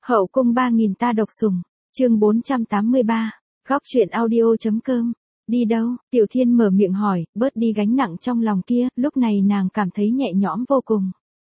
Hậu cung 3000 ta độc sủng, chương 483, góc truyện audio.com. Đi đâu? Tiểu Thiên mở miệng hỏi, bớt đi gánh nặng trong lòng kia, lúc này nàng cảm thấy nhẹ nhõm vô cùng.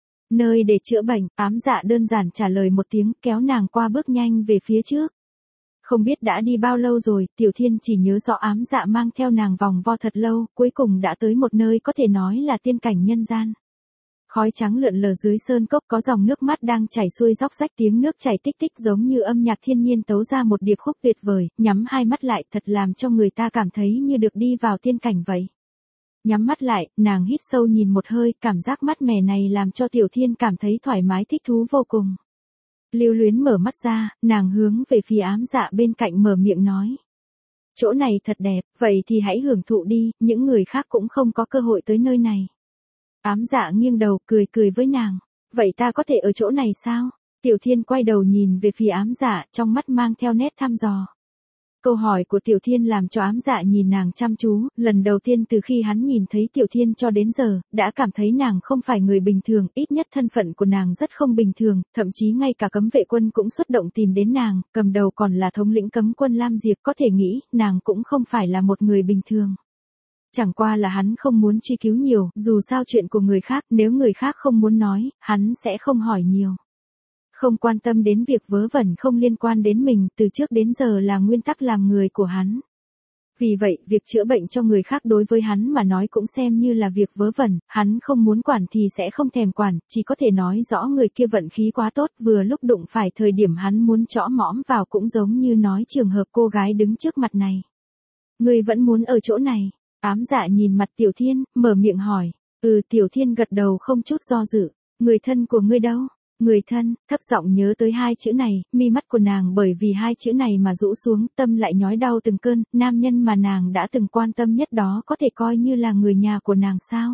Nơi để chữa bệnh, Ám Dạ đơn giản trả lời một tiếng, kéo nàng qua bước nhanh về phía trước. Không biết đã đi bao lâu rồi, Tiểu Thiên chỉ nhớ rõ Ám Dạ mang theo nàng vòng vo thật lâu, cuối cùng đã tới một nơi có thể nói là tiên cảnh nhân gian. Khói trắng lượn lờ dưới sơn cốc, có dòng nước mắt đang chảy xuôi róc rách, tiếng nước chảy tích tích giống như âm nhạc thiên nhiên tấu ra một điệp khúc tuyệt vời, nhắm hai mắt lại thật làm cho người ta cảm thấy như được đi vào tiên cảnh vậy. Nhắm mắt lại, nàng hít sâu nhìn một hơi, cảm giác mát mẻ này làm cho Tiểu Thiên cảm thấy thoải mái thích thú vô cùng. Lưu luyến mở mắt ra, nàng hướng về phía Ám Dạ bên cạnh mở miệng nói. Chỗ này thật đẹp, vậy thì hãy hưởng thụ đi, những người khác cũng không có cơ hội tới nơi này. Ám Dạ nghiêng đầu, cười với nàng. Vậy ta có thể ở chỗ này sao? Tiểu Thiên quay đầu nhìn về phía Ám Dạ, trong mắt mang theo nét thăm dò. Câu hỏi của Tiểu Thiên làm cho Ám Dạ nhìn nàng chăm chú, lần đầu tiên từ khi hắn nhìn thấy Tiểu Thiên cho đến giờ, đã cảm thấy nàng không phải người bình thường, ít nhất thân phận của nàng rất không bình thường, thậm chí ngay cả cấm vệ quân cũng xuất động tìm đến nàng, cầm đầu còn là thống lĩnh cấm quân Lam Diệp, có thể nghĩ, nàng cũng không phải là một người bình thường. Chẳng qua là hắn không muốn truy cứu nhiều, dù sao chuyện của người khác, nếu người khác không muốn nói, hắn sẽ không hỏi nhiều. Không quan tâm đến việc vớ vẩn không liên quan đến mình, từ trước đến giờ là nguyên tắc làm người của hắn. Vì vậy, việc chữa bệnh cho người khác đối với hắn mà nói cũng xem như là việc vớ vẩn, hắn không muốn quản thì sẽ không thèm quản, chỉ có thể nói rõ người kia vận khí quá tốt, vừa lúc đụng phải thời điểm hắn muốn chõ mõm vào, cũng giống như nói trường hợp cô gái đứng trước mặt này. Ngươi vẫn muốn ở chỗ này? Ám Dạ nhìn mặt Tiểu Thiên, mở miệng hỏi. Tiểu Thiên gật đầu không chút do dự. Người thân của ngươi đâu? Người thân, thấp giọng nhớ tới hai chữ này, mi mắt của nàng bởi vì hai chữ này mà rũ xuống, tâm lại nhói đau từng cơn, nam nhân mà nàng đã từng quan tâm nhất đó có thể coi như là người nhà của nàng sao?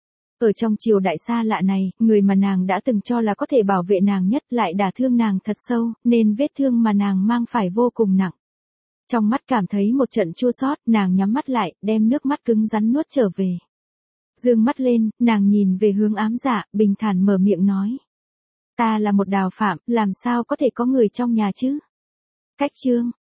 Ở trong triều đại xa lạ này, người mà nàng đã từng cho là có thể bảo vệ nàng nhất lại đả thương nàng thật sâu, nên vết thương mà nàng mang phải vô cùng nặng. Trong mắt cảm thấy một trận chua xót, nàng nhắm mắt lại, đem nước mắt cứng rắn nuốt trở về. Dương mắt lên, nàng nhìn về hướng Ám Dạ, bình thản mở miệng nói. Ta là một đào phạm, làm sao có thể có người trong nhà chứ? Cách chương,